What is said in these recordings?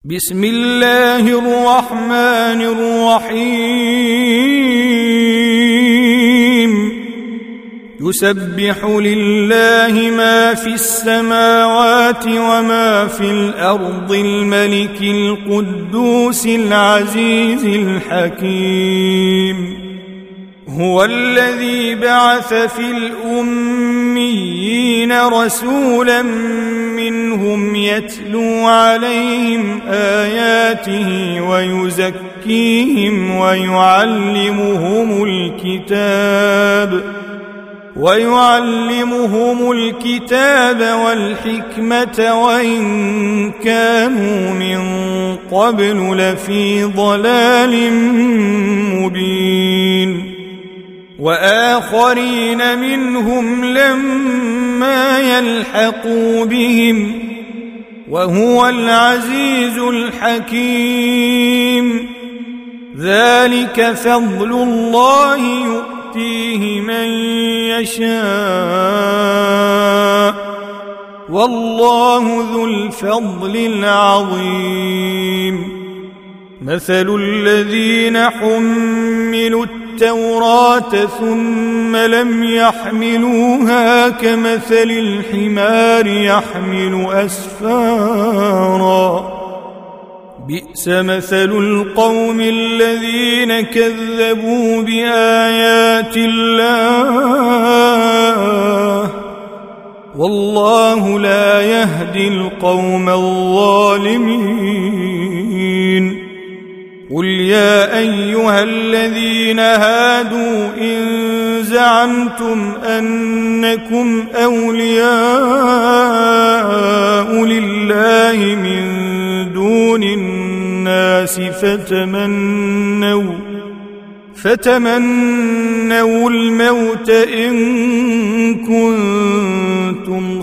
بسم الله الرحمن الرحيم يسبح لله ما في السماوات وما في الأرض الملك القدوس العزيز الحكيم هو الذي بعث في الأميين رسولا منهم يتلو عليهم آياته ويعلمهم الكتاب والحكمة وإن كانوا من قبل لفي ضلال مبين وآخرين منهم لما يلحقوا بهم وهو العزيز الحكيم ذلك فضل الله يؤتيه من يشاء والله ذو الفضل العظيم مثل الذين حملوا التوراة ثم لم يحملوها كمثل الحمار يحمل أسفارا بئس مثل القوم الذين كذبوا بآيات الله والله لا يهدي القوم الظالمين قل يا أيها الذين هادوا إن زعمتم أنكم أولياء لله من دون الناس فتمنوا الموت إن كنتم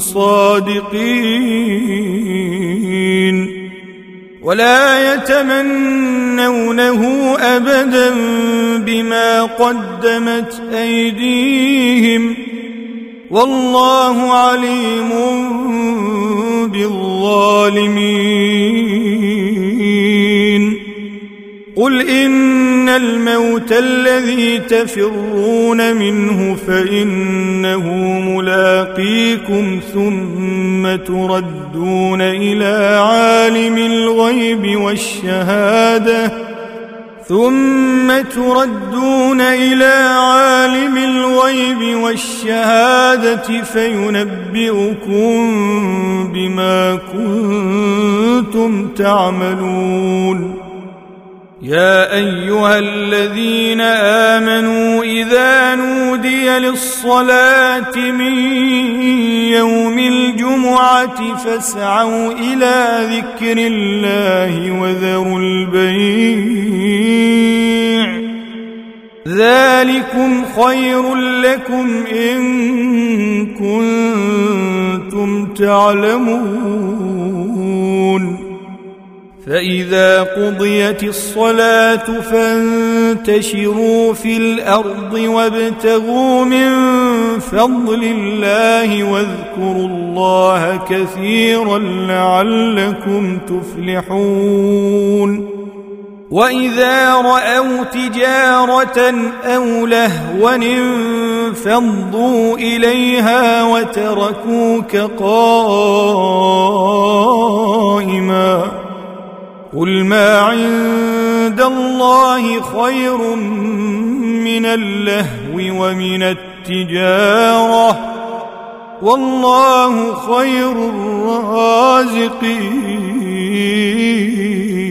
صادقين ولا يتمنونه أبدا بما قدمت أيديهم والله عليم بالظالمين قل إن الموت الذي تفرون منه فإنه ملاقيكم ثم تردون إلى عالم الغيب والشهادة فينبئكم بما كنتم تعملون يا أيها الذين آمنوا إذا نودي للصلاة من يوم الجمعة فاسعوا إلى ذكر الله وذروا البيع ذلكم خير لكم إن كنتم تعلمون فإذا قضيت الصلاة فانتشروا في الأرض وابتغوا من فضل الله واذكروا الله كثيرا لعلكم تفلحون وإذا رأوا تجارة أو لهوا انفضوا إليها وتركوك قائما قل ما عند الله خير من اللهو ومن التجارة والله خير الرازقين